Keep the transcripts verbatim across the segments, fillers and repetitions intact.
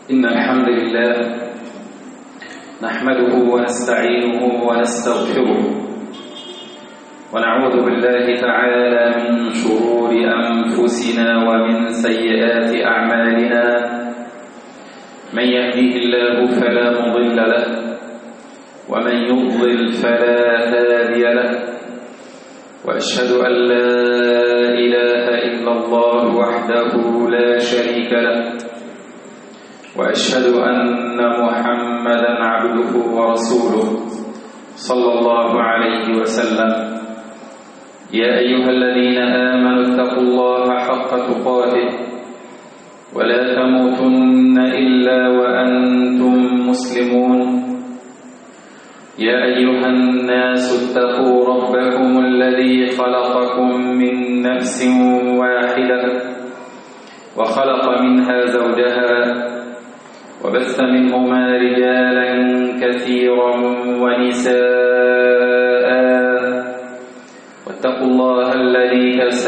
إن الحمد لله نحمده ونستعينه ونستغفره ونعوذ بالله تعالى من شرور أنفسنا ومن سيئات أعمالنا. من يهديه الله فلا مضل له ومن يضلل فلا هادي له، وأشهد أن لا إله إلا الله وحده لا شريك له، وأشهد أن محمدا عبده ورسوله صلى الله عليه وسلم. يا أيها الذين آمنوا اتقوا الله حق تقاته ولا تموتن إلا وأنتم مسلمون. يا أيها الناس اتقوا ربكم الذي خلقكم من نفس واحدة وخلق منها زوجها وبث منهما رجالا كثيرا ونساء، واتقوا الله الذي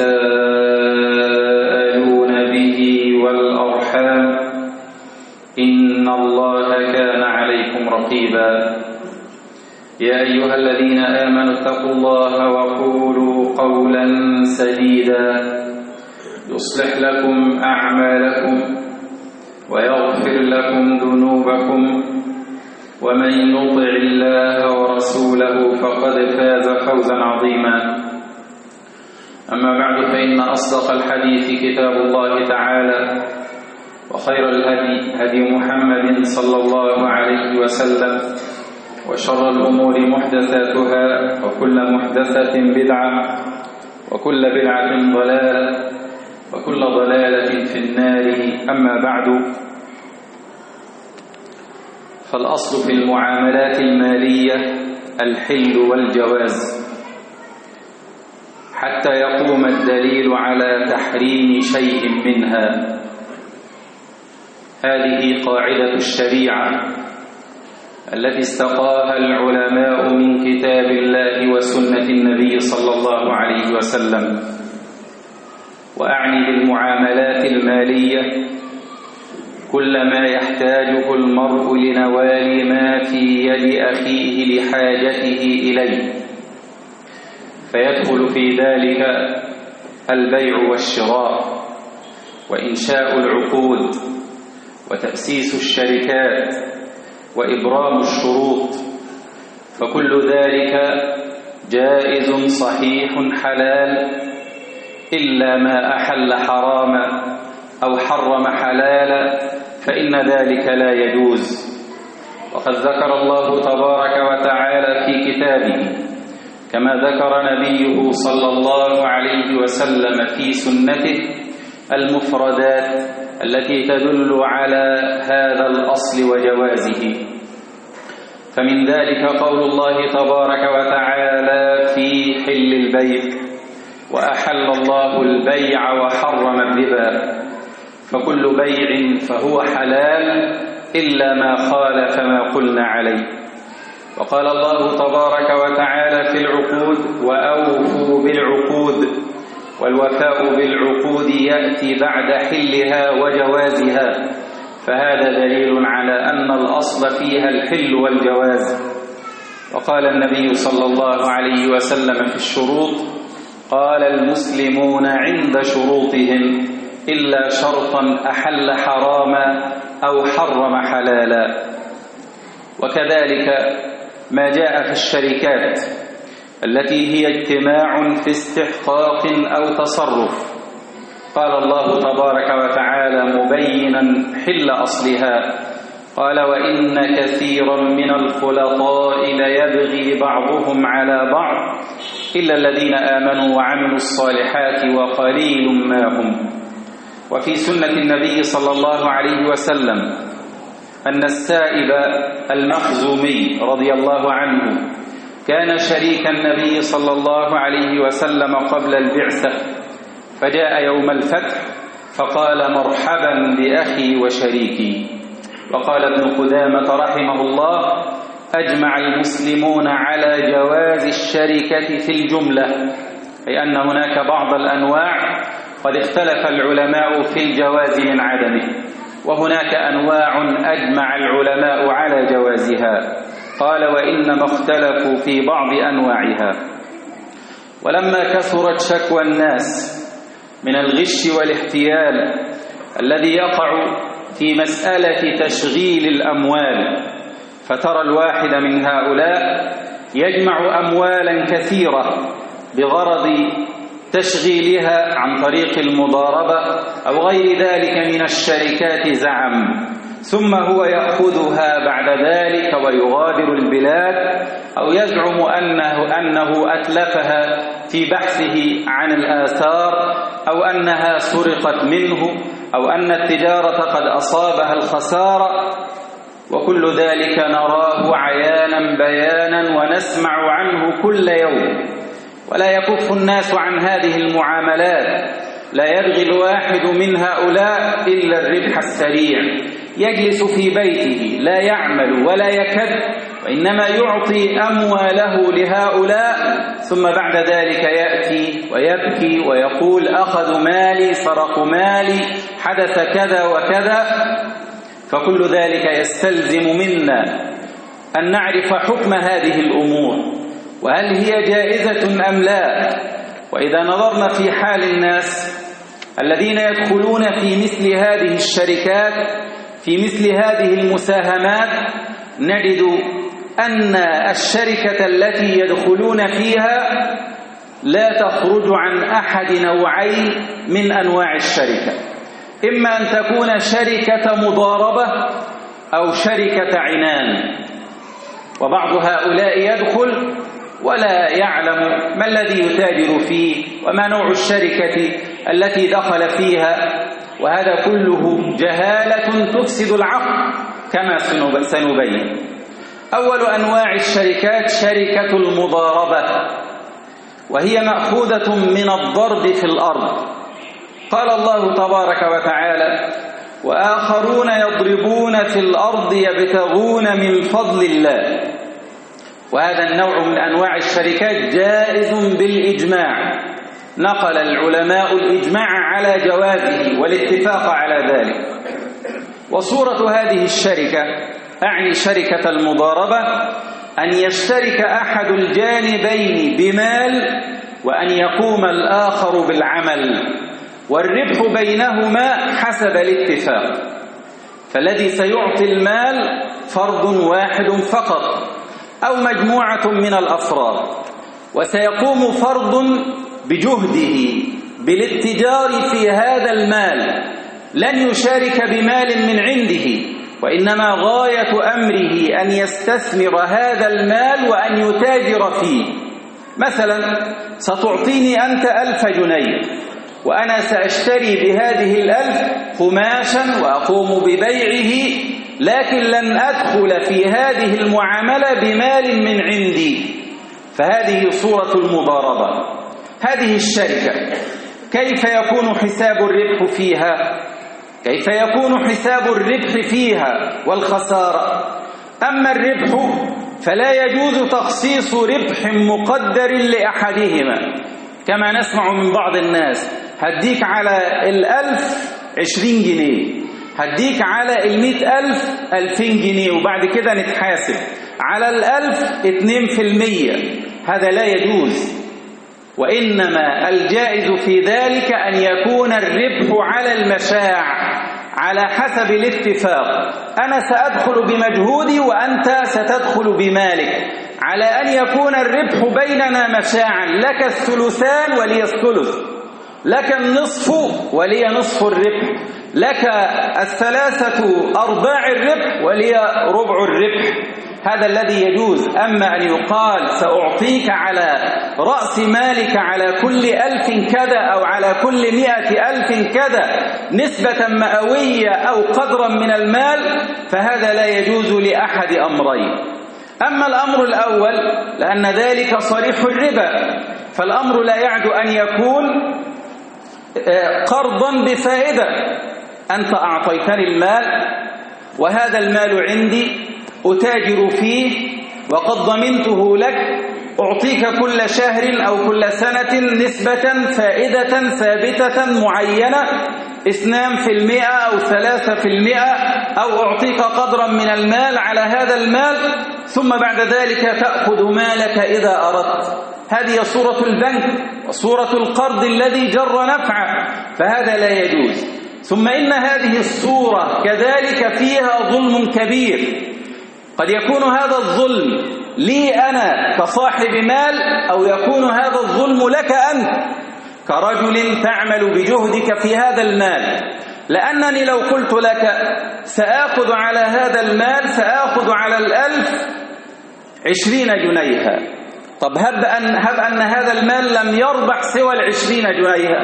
تساءلون به والأرحام إن الله كان عليكم رقيبا. يا أيها الذين آمنوا اتقوا الله وقولوا قولا سديدا يصلح لكم أعمالكم ويغفر لكم ذنوبكم، ومن يطع الله ورسوله فقد فاز فوزا عظيما. أما بعد، فإن أصدق الحديث كتاب الله تعالى، وخير الهدي هدي محمد صلى الله عليه وسلم، وشر الأمور محدثاتها، وكل محدثة بدعة، وكل بدعة ضلالة، وكل ضلالة في النار. أما بعد، فالأصل في المعاملات المالية الحل والجواز، حتى يقوم الدليل على تحريم شيء منها. هذه قاعدة الشريعة التي استقاها العلماء من كتاب الله وسنة النبي صلى الله عليه وسلم. وأعني بالمعاملات المالية كل ما يحتاجه المرء لنوال ما في يد أخيه لحاجته إليه، فيدخل في ذلك البيع والشراء وإنشاء العقود وتأسيس الشركات وإبرام الشروط، فكل ذلك جائز صحيح حلال، إلا ما أحل حراما أو حرم حلالا فإن ذلك لا يجوز. وقد ذكر الله تبارك وتعالى في كتابه، كما ذكر نبيه صلى الله عليه وسلم في سنته، المفردات التي تدل على هذا الأصل وجوازه. فمن ذلك قول الله تبارك وتعالى في حل البيع: وأحل الله البيع وحرم الربا، فكل بيع فهو حلال إلا ما خالف ما قلنا عليه. وقال الله تبارك وتعالى في العقود: وأوفوا بالعقود، والوفاء بالعقود يأتي بعد حلها وجوازها، فهذا دليل على أن الأصل فيها الحل والجواز. وقال النبي صلى الله عليه وسلم في الشروط: قال المسلمون عند شروطهم إلا شرطا أحل حراما أو حرم حلالا. وكذلك ما جاء في الشركات التي هي اجتماع في استحقاق أو تصرف، قال الله تبارك وتعالى مبينا حل أصلها، قال: وإن كثيرا من الخلطاء ليبغي بعضهم على بعض إلا الذين آمنوا وعملوا الصالحات وقليل ما هم. وفي سنة النبي صلى الله عليه وسلم أن السائب المخزومي رضي الله عنه كان شريك النبي صلى الله عليه وسلم قبل البعثة، فجاء يوم الفتح فقال: مرحبا بأخي وشريكي. وقال ابن قدامة رحمه الله: أجمع المسلمون على جواز الشركة في الجملة، أي أن هناك بعض الأنواع قد اختلف العلماء في الجواز من عدمه، وهناك أنواع أجمع العلماء على جوازها. قال: وإنما اختلفوا في بعض أنواعها. ولما كثرت شكوى الناس من الغش والاحتيال الذي يقع في مسألة تشغيل الأموال، فترى الواحد من هؤلاء يجمع أموالا كثيرة بغرض تشغيلها عن طريق المضاربة أو غير ذلك من الشركات زعم، ثم هو يأخذها بعد ذلك ويغادر البلاد، أو يزعم أنه, أنه أتلفها في بحثه عن الآثار، أو أنها سرقت منه، أو أن التجارة قد أصابها الخسارة، وكل ذلك نراه عيانا بيانا ونسمع عنه كل يوم، ولا يكف الناس عن هذه المعاملات. لا يبغي الواحد من هؤلاء إلا الربح السريع، يجلس في بيته لا يعمل ولا يكد، وإنما يعطي أمواله لهؤلاء، ثم بعد ذلك يأتي ويبكي ويقول: أخذوا مالي، سرقوا مالي، حدث كذا وكذا. فكل ذلك يستلزم منا أن نعرف حكم هذه الأمور، وهل هي جائزة أم لا. وإذا نظرنا في حال الناس الذين يدخلون في مثل هذه الشركات، في مثل هذه المساهمات، نجد أن الشركة التي يدخلون فيها لا تخرج عن أحد نوعين من أنواع الشركة: إما أن تكون شركة مضاربة أو شركة عنان. وبعض هؤلاء يدخل ولا يعلم ما الذي يتاجر فيه وما نوع الشركة التي دخل فيها، وهذا كله جهالة تفسد العقل كما سنبين. أول أنواع الشركات شركة المضاربة، وهي مأخوذة من الضرب في الأرض. قال الله تبارك وتعالى: وآخرون يضربون في الأرض يبتغون من فضل الله. وهذا النوع من أنواع الشركات جائز بالإجماع، نقل العلماء الإجماع على جوازه والاتفاق على ذلك. وصورة هذه الشركة، أعني شركة المضاربة، أن يشترك أحد الجانبين بمال وأن يقوم الآخر بالعمل، والربح بينهما حسب الاتفاق. فالذي سيعطي المال فرد واحد فقط أو مجموعة من الأفراد، وسيقوم فرد بجهده بالاتجار في هذا المال، لن يشارك بمال من عنده، وإنما غاية أمره أن يستثمر هذا المال وأن يتاجر فيه. مثلا ستعطيني أنت ألف جنيه، وأنا سأشتري بهذه الألف قماشا وأقوم ببيعه، لكن لن أدخل في هذه المعاملة بمال من عندي. فهذه صورة المضاربة. هذه الشركة كيف يكون حساب الربح فيها؟ كيف يكون حساب الربح فيها والخسارة؟ أما الربح فلا يجوز تخصيص ربح مقدر لأحدهما، كما نسمع من بعض الناس: هديك على الألف عشرين جنيه، هديك على المئة ألف ألفين جنيه، وبعد كده نتحاسب على الألف اتنين في المية. هذا لا يجوز، وإنما الجائز في ذلك أن يكون الربح على المشاع على حسب الاتفاق. أنا سأدخل بمجهودي وأنت ستدخل بمالك، على أن يكون الربح بيننا مشاعا، لك الثلثان ولي الثلث، لك النصف ولي نصف الربح، لك الثلاثة أرباع الربح ولي ربع الربح. هذا الذي يجوز. أما أن يقال سأعطيك على رأس مالك على كل ألف كذا أو على كل مئة ألف كذا نسبة مئوية أو قدرا من المال، فهذا لا يجوز لأحد أمرين. أما الأمر الأول لأن ذلك صريح الربا، فالأمر لا يعد أن يكون قرضا بفائدة. أنت أعطيتني المال وهذا المال عندي أتاجر فيه وقد ضمنته لك، أعطيك كل شهر أو كل سنة نسبة فائدة ثابتة معينة، اثنان في المئة أو ثلاثة في المئة، أو أعطيك قدرا من المال على هذا المال، ثم بعد ذلك تأخذ مالك إذا أردت. هذه صورة البنك وصورة القرض الذي جر نفعه، فهذا لا يجوز. ثم إن هذه الصورة كذلك فيها ظلم كبير. قد يكون هذا الظلم لي أنا كصاحب مال، أو يكون هذا الظلم لك أنت كرجل تعمل بجهدك في هذا المال. لأنني لو قلت لك سآخذ على هذا المال، سآخذ على الألف عشرين جنيها، طب هب أن, هب أن هذا المال لم يربح سوى العشرين جنيها،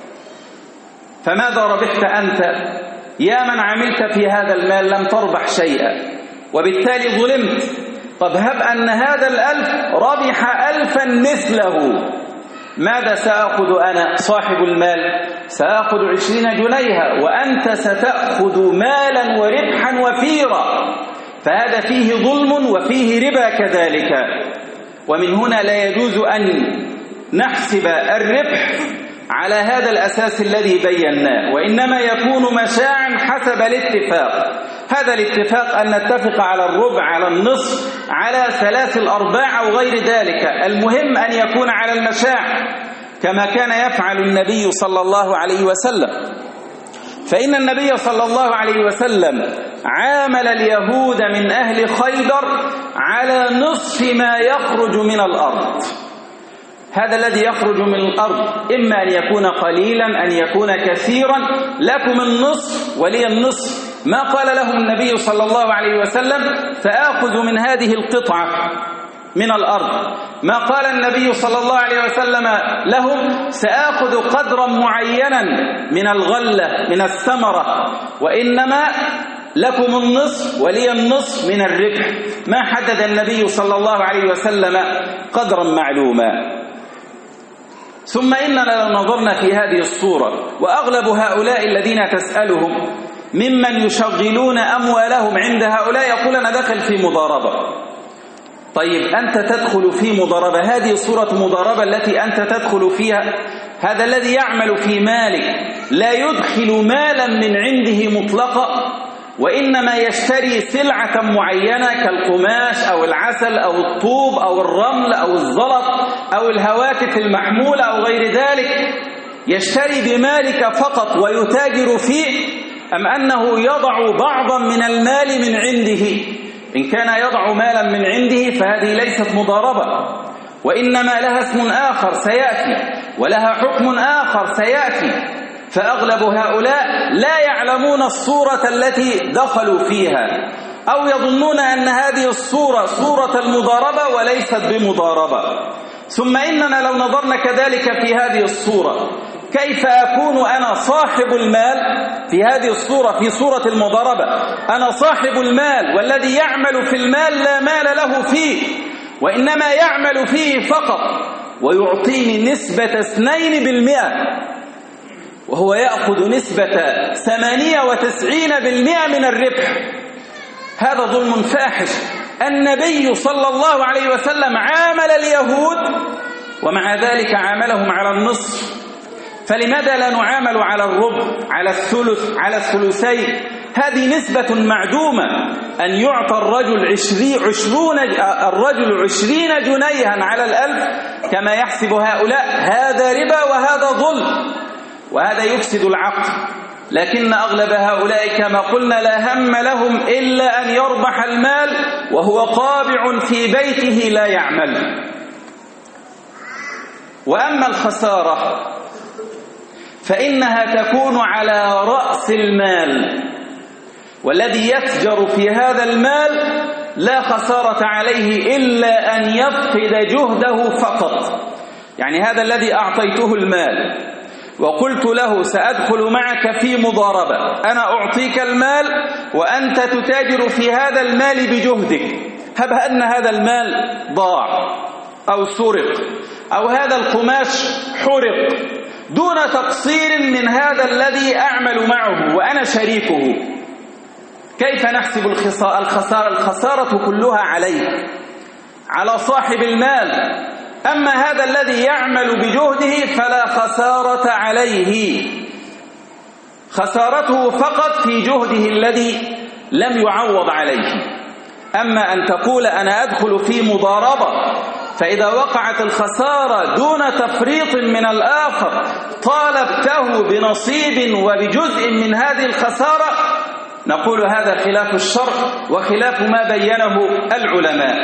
فماذا ربحت أنت يا من عملت في هذا المال؟ لم تربح شيئا، وبالتالي ظلمت. طب هب أن هذا الألف ربح ألفا مثله، ماذا سأخذ أنا صاحب المال؟ سأخذ عشرين جنيها، وأنت ستأخذ مالا وربحا وفيرا، فهذا فيه ظلم وفيه ربا كذلك. ومن هنا لا يجوز أن نحسب الربح على هذا الأساس الذي بيناه، وإنما يكون مشاعا حسب الاتفاق. هذا الاتفاق أن نتفق على الربع، على النصف، على ثلاث الأرباع أو غير ذلك، المهم أن يكون على المشاع كما كان يفعل النبي صلى الله عليه وسلم. فإن النبي صلى الله عليه وسلم عامل اليهود من أهل خيبر على نصف ما يخرج من الأرض. هذا الذي يخرج من الأرض إما أن يكون قليلا أن يكون كثيرا، لكم النصف ولي النصف. ما قال لهم النبي صلى الله عليه وسلم فآخذ من هذه القطعة من الأرض، ما قال النبي صلى الله عليه وسلم لهم سآخذ قدرا معينا من الغلة من الثمرة، وإنما لكم النصف ولي النصف من الربح. ما حدد النبي صلى الله عليه وسلم قدرا معلوما. ثم إننا لو نظرنا في هذه الصورة، وأغلب هؤلاء الذين تسألهم ممن يشغلون أموالهم عند هؤلاء يقول أنا داخل في مضاربة. طيب أنت تدخل في مضاربة، هذه صورة مضاربة التي أنت تدخل فيها. هذا الذي يعمل في مالك لا يدخل مالا من عنده مطلقا، وإنما يشتري سلعة معينة كالقماش أو العسل أو الطوب أو الرمل أو الزلط أو الهواتف المحمولة أو غير ذلك، يشتري بمالك فقط ويتاجر فيه، أم أنه يضع بعضا من المال من عنده؟ إن كان يضع مالا من عنده فهذه ليست مضاربة، وإنما لها اسم آخر سيأتي، ولها حكم آخر سيأتي. فأغلب هؤلاء لا يعلمون الصورة التي دخلوا فيها، أو يظنون أن هذه الصورة صورة المضاربة وليست بمضاربة. ثم إننا لو نظرنا كذلك في هذه الصورة، كيف أكون أنا صاحب المال في هذه الصورة، في صورة المضاربة؟ أنا صاحب المال، والذي يعمل في المال لا مال له فيه، وإنما يعمل فيه فقط، ويعطيني نسبة اثنين بالمئة، وهو يأخذ نسبة ثمانية وتسعين بالمئة من الربح. هذا ظلم فاحش. النبي صلى الله عليه وسلم عامل اليهود، ومع ذلك عاملهم على النصف. فلماذا لا نعامل على الربع، على الثلث، على الثلثين؟ هذه نسبة معدومة. أن يعطى الرجل عشرين, عشرون الرجل عشرين جنيها على الألف كما يحسب هؤلاء، هذا ربا وهذا ظلم، وهذا يفسد العقل. لكن أغلب هؤلاء كما قلنا لا هم لهم إلا أن يربح المال، وهو قابع في بيته لا يعمل. وأما الخسارة فإنها تكون على رأس المال، والذي يتجر في هذا المال لا خسارة عليه إلا أن يفقد جهده فقط. يعني هذا الذي أعطيته المال وقلت له سأدخل معك في مضاربة، أنا أعطيك المال وأنت تتاجر في هذا المال بجهدك، هب أن هذا المال ضاع أو سرق أو هذا القماش حرق دون تقصير من هذا الذي أعمل معه وأنا شريكه، كيف نحسب الخسارة؟ الخسارة, الخسارة كلها عليه، على صاحب المال. أما هذا الذي يعمل بجهده فلا خسارة عليه. خسارته فقط في جهده الذي لم يعوض عليه. أما أن تقول أنا أدخل في مضاربة فإذا وقعت الخسارة دون تفريط من الآخر طالبته بنصيب وبجزء من هذه الخسارة، نقول هذا خلاف الشرع وخلاف ما بينه العلماء.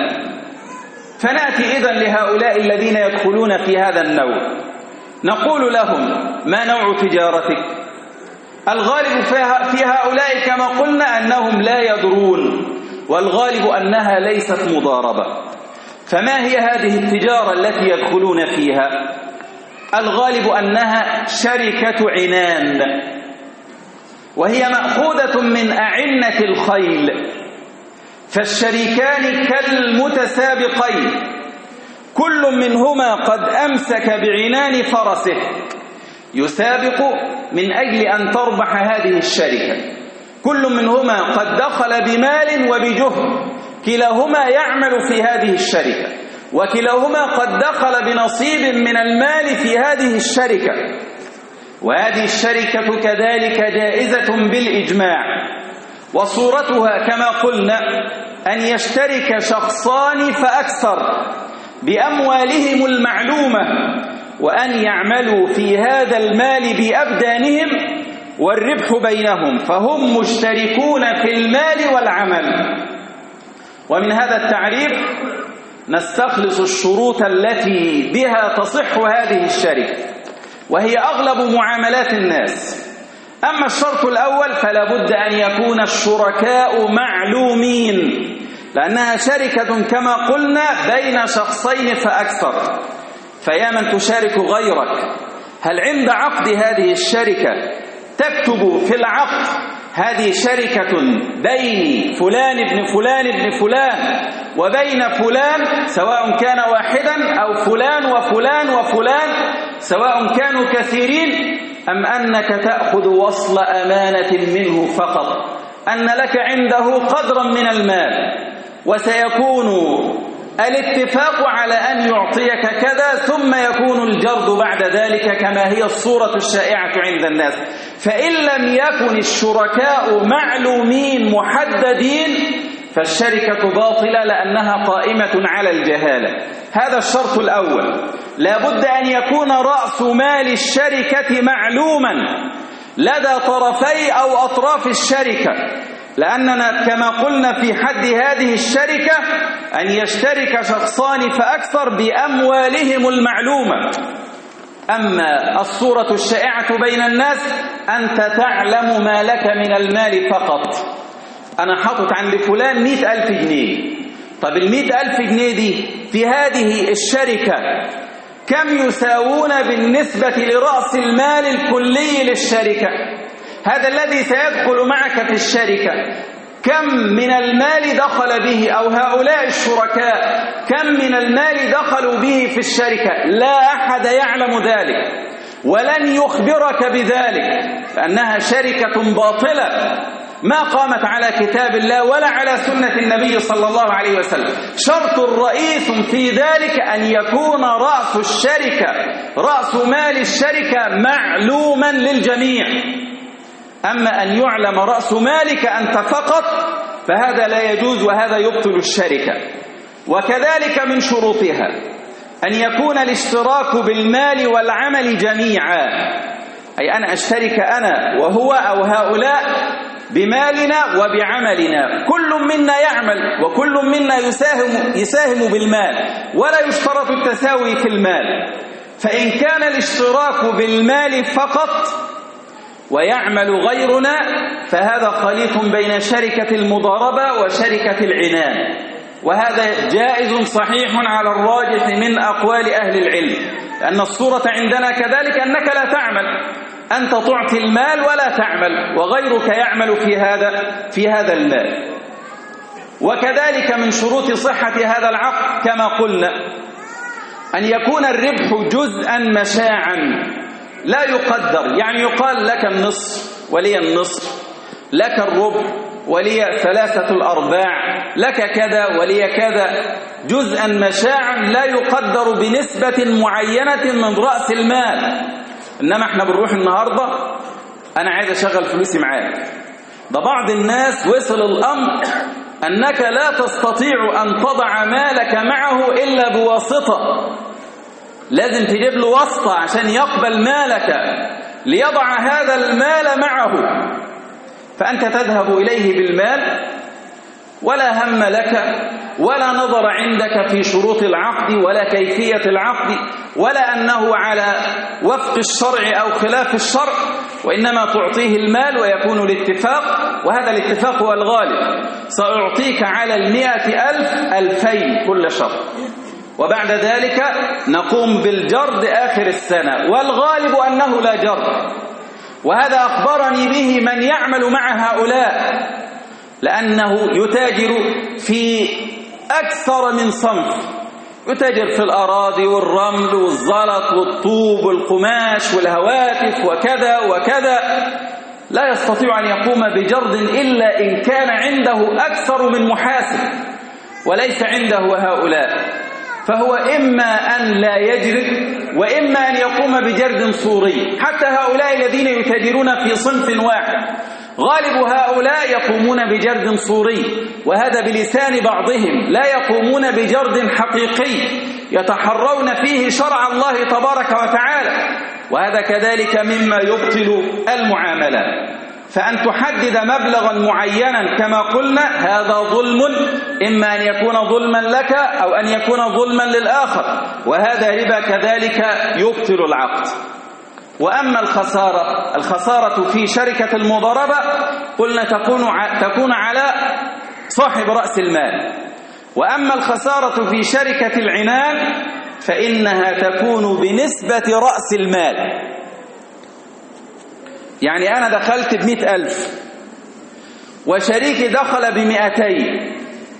فنأتي إذن لهؤلاء الذين يدخلون في هذا النوع، نقول لهم ما نوع تجارتك؟ الغالب في هؤلاء كما قلنا أنهم لا يدرون، والغالب أنها ليست مضاربة. فما هي هذه التجارة التي يدخلون فيها؟ الغالب أنها شركة عنان، وهي مأخوذة من أعنة الخيل، فالشريكان كالمتسابقين، كل منهما قد أمسك بعنان فرسه يسابق من أجل أن تربح هذه الشركة، كل منهما قد دخل بمال وبجهد، كلاهما يعمل في هذه الشركة، وكلاهما قد دخل بنصيب من المال في هذه الشركة، وهذه الشركة كذلك جائزة بالإجماع. وصورتها كما قلنا أن يشترك شخصان فأكثر بأموالهم المعلومة، وأن يعملوا في هذا المال بأبدانهم والربح بينهم، فهم مشتركون في المال والعمل. ومن هذا التعريف نستخلص الشروط التي بها تصح هذه الشركة، وهي أغلب معاملات الناس. أما الشرط الأول فلا بد أن يكون الشركاء معلومين، لأنها شركة كما قلنا بين شخصين فأكثر. فيا من تشارك غيرك، هل عند عقد هذه الشركة تكتب في العقد هذه شركة بين فلان ابن فلان ابن فلان وبين فلان سواء كان واحدا أو فلان وفلان وفلان سواء كانوا كثيرين، أم أنك تأخذ وصل أمانة منه فقط، أن لك عنده قدرا من المال وسيكون الاتفاق على أن يعطيك كذا ثم يكون الجرد بعد ذلك كما هي الصورة الشائعة عند الناس. فإن لم يكن الشركاء معلومين محددين فالشركة باطلة لأنها قائمة على الجهالة. هذا الشرط الأول. لا بد أن يكون رأس مال الشركة معلوما لدى طرفي أو أطراف الشركة، لأننا كما قلنا في حد هذه الشركة أن يشترك شخصان فأكثر بأموالهم المعلومة. أما الصورة الشائعة بين الناس أنت تعلم ما لك من المال فقط. أنا حاطط عند فلان مئة ألف جنيه، طب المئة ألف جنيه دي في هذه الشركة كم يساوون بالنسبة لرأس المال الكلي للشركة؟ هذا الذي سيدخل معك في الشركة كم من المال دخل به، أو هؤلاء الشركاء كم من المال دخلوا به في الشركة؟ لا أحد يعلم ذلك ولن يخبرك بذلك، لأنها شركة باطلة ما قامت على كتاب الله ولا على سنة النبي صلى الله عليه وسلم. شرط رئيس في ذلك أن يكون رأس الشركة، رأس مال الشركة معلوما للجميع. أما أن يعلم رأس مالك أنت فقط فهذا لا يجوز، وهذا يبطل الشركة. وكذلك من شروطها أن يكون الاشتراك بالمال والعمل جميعا، أي أن أشترك أنا وهو أو هؤلاء بمالنا وبعملنا، كل منا يعمل وكل منا يساهم, يساهم بالمال، ولا يشترط التساوي في المال. فإن كان الاشتراك بالمال فقط ويعمل غيرنا فهذا خليط بين شركة المضاربة وشركة العنان، وهذا جائز صحيح على الراجح من أقوال أهل العلم، لأن الصورة عندنا كذلك أنك لا تعمل، أنت تعطي المال ولا تعمل وغيرك يعمل في هذا في هذا المال. وكذلك من شروط صحة هذا العقد كما قلنا أن يكون الربح جزءا مشاعا لا يقدر، يعني يقال لك النصف ولي النصف، لك الربع ولي ثلاثة الأرباع، لك كذا ولي كذا، جزءا مشاعا لا يقدر بنسبة معينة من رأس المال. إنما احنا بنروح النهاردة أنا عايز أشغل فلوسي معاك. ده بعض الناس وصل الأمر أنك لا تستطيع أن تضع مالك معه إلا بواسطة، لازم تجيب له واسطة عشان يقبل مالك ليضع هذا المال معه. فأنت تذهب إليه بالمال ولا هم لك ولا نظر عندك في شروط العقد ولا كيفية العقد ولا أنه على وفق الشرع أو خلاف الشرع، وإنما تعطيه المال ويكون الاتفاق، وهذا الاتفاق هو الغالب. سأعطيك على المئة ألف ألفين كل شهر، وبعد ذلك نقوم بالجرد آخر السنة، والغالب أنه لا جرد. وهذا أخبرني به من يعمل مع هؤلاء، لأنه يتاجر في أكثر من صنف، يتاجر في الأراضي والرمل والزلط والطوب والقماش والهواتف وكذا وكذا، لا يستطيع أن يقوم بجرد إلا إن كان عنده أكثر من محاسب، وليس عنده هؤلاء. فهو إما أن لا يجرد وإما أن يقوم بجرد صوري. حتى هؤلاء الذين يتاجرون في صنف واحد غالب هؤلاء يقومون بجرد صوري، وهذا بلسان بعضهم، لا يقومون بجرد حقيقي يتحرون فيه شرع الله تبارك وتعالى، وهذا كذلك مما يبطل المعاملات. فأن تحدد مبلغا معينا كما قلنا هذا ظلم، إما أن يكون ظلما لك أو أن يكون ظلما للآخر، وهذا ربا كذلك يبطل العقد. وأما الخسارة، الخسارة في شركة المضاربة قلنا تكون تكون على صاحب رأس المال، وأما الخسارة في شركة العنان فإنها تكون بنسبة رأس المال. يعني أنا دخلت بمئة ألف وشريكي دخل بمئتين،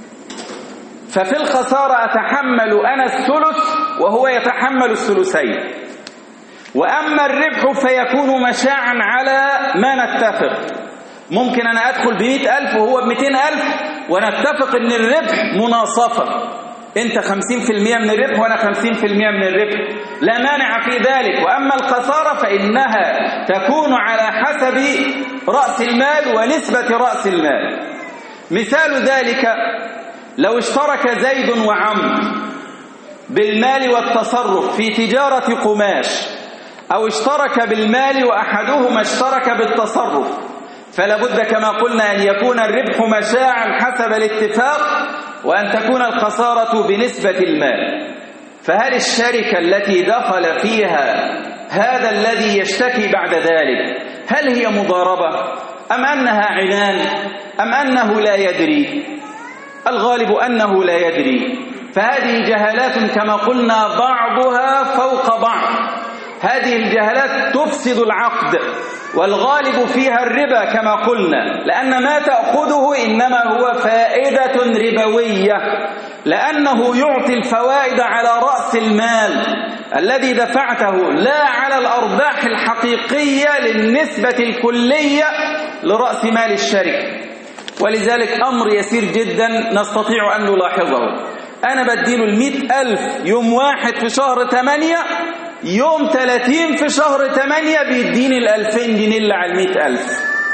ففي الخسارة أتحمل أنا الثلث وهو يتحمل الثلثين، وأما الربح فيكون مشاعا على ما نتفق. ممكن أنا أدخل بمئة ألف وهو بمئتين ألف ونتفق أن الربح مناصفة، أنت خمسين في المئة من الربح وأنا خمسين في المئة من الربح، لا مانع في ذلك. وأما الخسارة فإنها تكون على حسب رأس المال ونسبة رأس المال. مثال ذلك لو اشترك زيد وعمرو بالمال والتصرف في تجارة قماش، أو اشترك بالمال وأحدهما اشترك بالتصرف، فلا بد كما قلنا أن يكون الربح مشاعا حسب الاتفاق، وأن تكون الخسارة بنسبة المال. فهل الشركة التي دخل فيها هذا الذي يشتكي بعد ذلك هل هي مضاربة أم أنها عنان أم أنه لا يدري؟ الغالب أنه لا يدري. فهذه جهالات كما قلنا بعضها فوق بعض، هذه الجهالات تفسد العقد، والغالب فيها الربا كما قلنا، لأن ما تأخذه إنما هو فائدة ربوية، لأنه يعطي الفوائد على رأس المال الذي دفعته لا على الأرباح الحقيقية للنسبة الكلية لرأس مال الشركة. ولذلك أمر يسير جدا نستطيع أن نلاحظه. أنا بديله المئة ألف يوم واحد في شهر ثمانية، يوم ثلاثين في شهر ثمانية بيديني الألفين جنيه اللي على المئة ألف.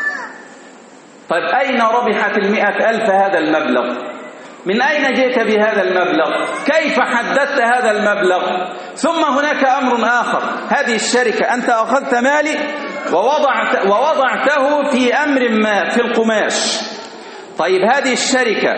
طيب أين ربحت المئة ألف هذا المبلغ؟ من أين جئت بهذا المبلغ؟ كيف حددت هذا المبلغ؟ ثم هناك أمر آخر، هذه الشركة أنت أخذت مالي ووضعت ووضعته في أمر ما في القماش. طيب هذه الشركة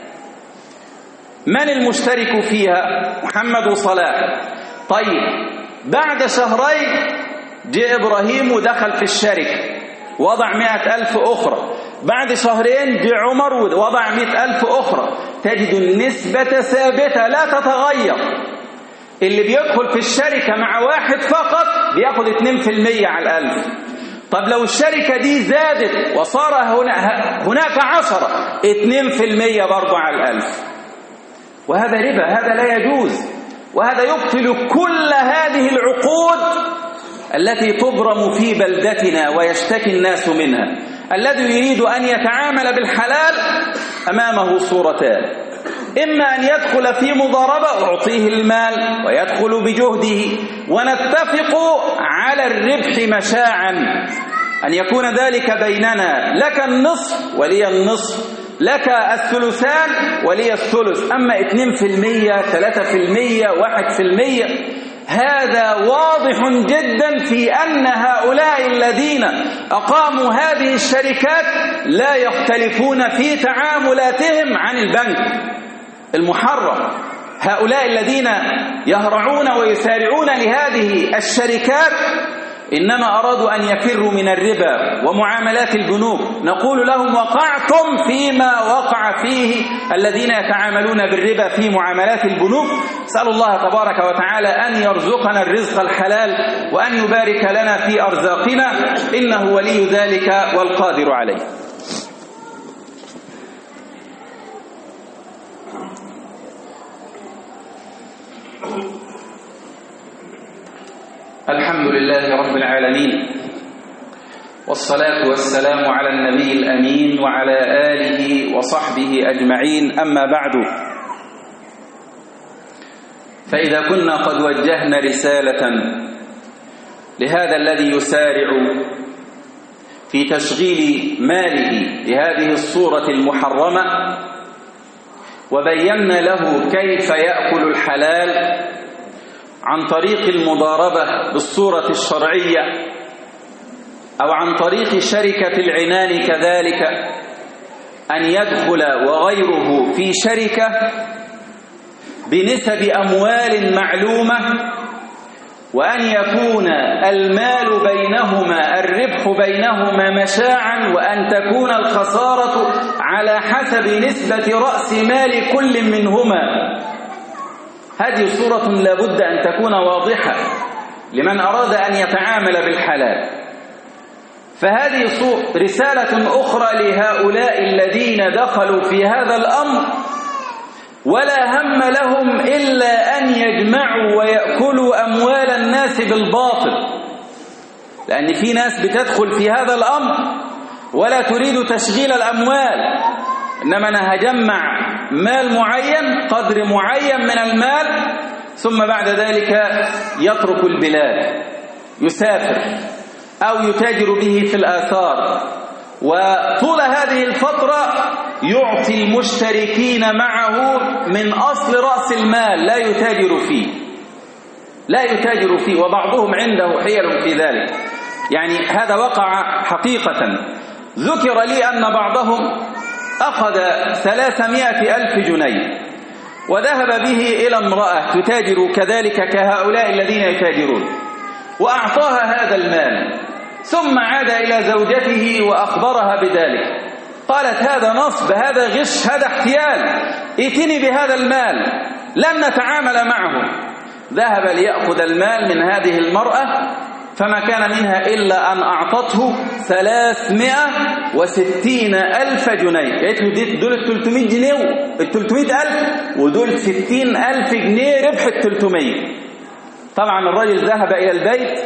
من المشترك فيها؟ محمد وصلاح. طيب بعد شهرين جاء إبراهيم ودخل في الشركة وضع مئة ألف أخرى، بعد شهرين جاء عمر ووضع مئة ألف أخرى، تجد النسبة ثابتة لا تتغير. اللي بيدخل في الشركة مع واحد فقط بياخد اثنين في المئة على الألف. طب لو الشركة دي زادت وصار هناك عشرة، اثنين في المئة برضو على الألف، وهذا ربا، هذا لا يجوز، وهذا يبطل كل هذه العقود التي تبرم في بلدتنا ويشتكي الناس منها. الذي يريد أن يتعامل بالحلال أمامه صورتان، إما أن يدخل في مضاربة أعطيه المال ويدخل بجهده ونتفق على الربح مشاعا، أن يكون ذلك بيننا، لك النصف ولي النصف، لك الثلثان ولي الثلث، أما اثنين في المية ثلاثة في المية واحد في المية، هذا واضح جدا في أن هؤلاء الذين أقاموا هذه الشركات لا يختلفون في تعاملاتهم عن البنك المحرم. هؤلاء الذين يهرعون ويسارعون لهذه الشركات إنما أرادوا أن يفروا من الربا ومعاملات البنوك. نقول لهم وقعتم فيما وقع فيه الذين يتعاملون بالربا في معاملات البنوك. نسأل الله تبارك وتعالى أن يرزقنا الرزق الحلال وأن يبارك لنا في أرزاقنا، إنه ولي ذلك والقادر عليه. الحمد لله رب العالمين، والصلاة والسلام على النبي الأمين وعلى آله وصحبه أجمعين، أما بعد، فإذا كنا قد وجهنا رسالة لهذا الذي يسارع في تشغيل ماله بهذه الصورة المحرمة، وبينا له كيف يأكل الحلال عن طريق المضاربة بالصورة الشرعية أو عن طريق شركة العنان كذلك، أن يدخل وغيره في شركة بنسب أموال معلومة، وأن يكون المال بينهما الربح بينهما مشاعا، وأن تكون الخسارة على حسب نسبة رأس مال كل منهما. هذه صورة لابد أن تكون واضحة لمن أراد أن يتعامل بالحلال. فهذه رسالة أخرى لهؤلاء الذين دخلوا في هذا الأمر ولا هم لهم إلا أن يجمعوا ويأكلوا أموال الناس بالباطل، لأن في ناس بتدخل في هذا الأمر ولا تريد تشغيل الأموال، إنما أنا هجمع مال معين، قدر معين من المال، ثم بعد ذلك يترك البلاد، يسافر أو يتاجر به في الآثار، وطول هذه الفترة يعطي المشتركين معه من أصل رأس المال لا يتاجر فيه لا يتاجر فيه وبعضهم عنده حيل في ذلك. يعني هذا وقع حقيقة. ذكر لي أن بعضهم أخذ ثلاثمائة ألف جنيه وذهب به إلى امرأة تتاجر كذلك كهؤلاء الذين يتاجرون، وأعطاها هذا المال، ثم عاد إلى زوجته وأخبرها بذلك. قالت هذا نصب، هذا غش، هذا احتيال، ائتني بهذا المال، لن نتعامل معه. ذهب ليأخذ المال من هذه المرأة، فما كان منها إلا أن أعطته ثلاثمائة وستين ألف جنيه. قالت له دول الثلاثمائة جنيه الثلاثمائة ألف، ودول ستين ألف جنيه ربح الثلاثمائة. طبعا الرجل ذهب إلى البيت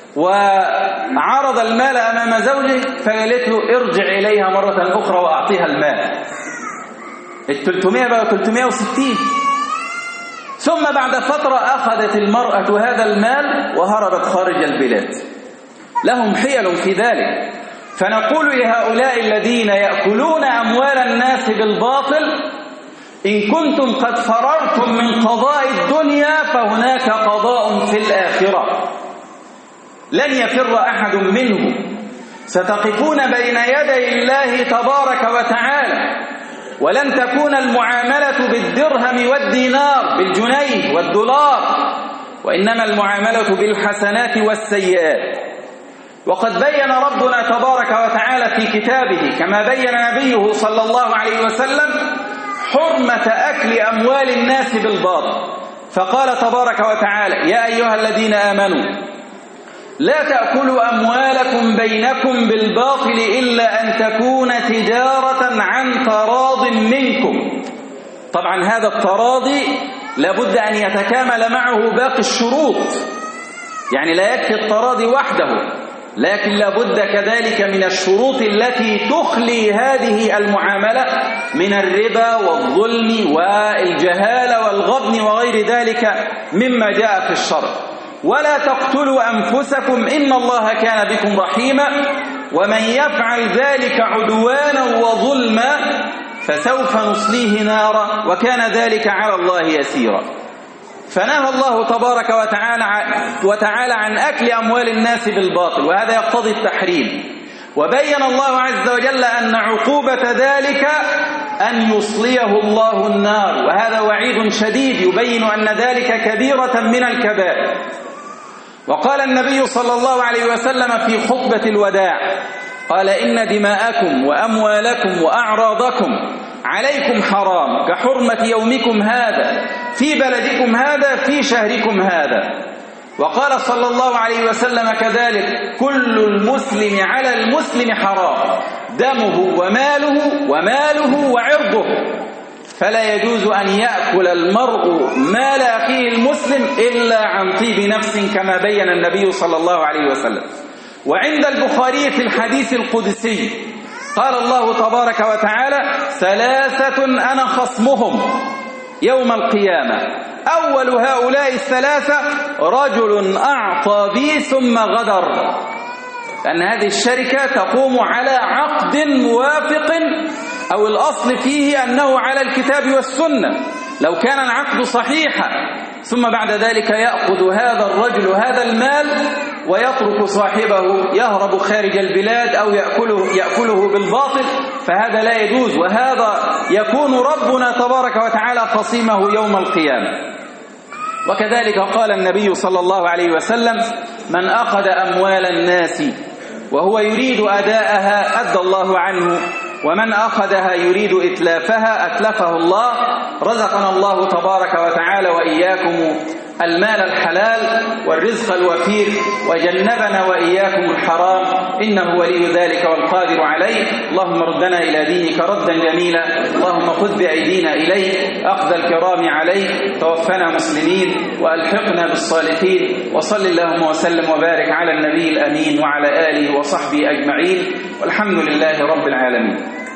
وعرض المال أمام زوجه، فقالت له ارجع إليها مرة أخرى وأعطيها المال. الثلاثمائة بقى ثلاثمائة وستين. ثم بعد فترة أخذت المرأة هذا المال وهربت خارج البلاد. لهم حيل في ذلك. فنقول لهؤلاء الذين يأكلون أموال الناس بالباطل: إن كنتم قد فررتم من قضاء الدنيا فهناك قضاء في الآخرة، لن يفر أحد منه، ستقفون بين يدي الله تبارك وتعالى، ولن تكون المعاملة بالدرهم والدينار بالجنيه والدولار، وإنما المعاملة بالحسنات والسيئات. وقد بين ربنا تبارك وتعالى في كتابه كما بين نبيه صلى الله عليه وسلم حرمة أكل أموال الناس بالباطل، فقال تبارك وتعالى: يا أيها الذين آمنوا لا تأكلوا أموالكم بينكم بالباطل إلا أن تكون تجارة عن تراض منكم. طبعا هذا التراضي لابد أن يتكامل معه باقي الشروط، يعني لا يكفي التراضي وحده، لكن لابد كذلك من الشروط التي تخلي هذه المعاملة من الربا والظلم والجهالة والغبن وغير ذلك مما جاء في الشرع. ولا تقتلوا أنفسكم إن الله كان بكم رحيما. ومن يفعل ذلك عدوانا وظلما فسوف نصليه نارا وكان ذلك على الله يسيرا. فنهى الله تبارك وتعالى وتعالى عن أكل أموال الناس بالباطل، وهذا يقتضي التحريم. وبين الله عز وجل أن عقوبة ذلك أن يصليه الله النار، وهذا وعيد شديد يبين أن ذلك كبيرة من الكبائر. وقال النبي صلى الله عليه وسلم في خطبة الوداع قال: إن دماءكم وأموالكم وأعراضكم عليكم حرام كحرمة يومكم هذا في بلدكم هذا في شهركم هذا. وقال صلى الله عليه وسلم كذلك: كل المسلم على المسلم حرام دمه وماله وماله وعرضه، فلا يجوز أن يأكل المرء مال أخيه المسلم إلا عن طيب نفس كما بين النبي صلى الله عليه وسلم. وعند البخاري في الحديث القدسي قال الله تبارك وتعالى: ثلاثة أنا خصمهم يوم القيامة، أول هؤلاء الثلاثة رجل أعطى بي ثم غدر. لأن هذه الشركة تقوم على عقد موافق، أو الأصل فيه أنه على الكتاب والسنة. لو كان العقد صحيحا ثم بعد ذلك يأخذ هذا الرجل هذا المال ويترك صاحبه يهرب خارج البلاد أو يأكله, يأكله بالباطل، فهذا لا يجوز، وهذا يكون ربنا تبارك وتعالى خصيمه يوم القيامة. وكذلك قال النبي صلى الله عليه وسلم: من أخذ أموال الناس وهو يريد أداءها أدى الله عنه، ومن أخذها يريد إتلافها أتلفه الله. رزقنا الله تبارك وتعالى وإياكم المال الحلال والرزق الوفير، وجنبنا وإياكم الحرام، إنه ولي ذلك والقادر عليه. اللهم ردنا إلى دينك ردا جميلا، اللهم خذ بأيدينا إليك أخذ الكرام عليك، توفنا مسلمين وألحقنا بالصالحين. وصل اللهم وسلم وبارك على النبي الأمين وعلى آله وصحبه أجمعين، والحمد لله رب العالمين.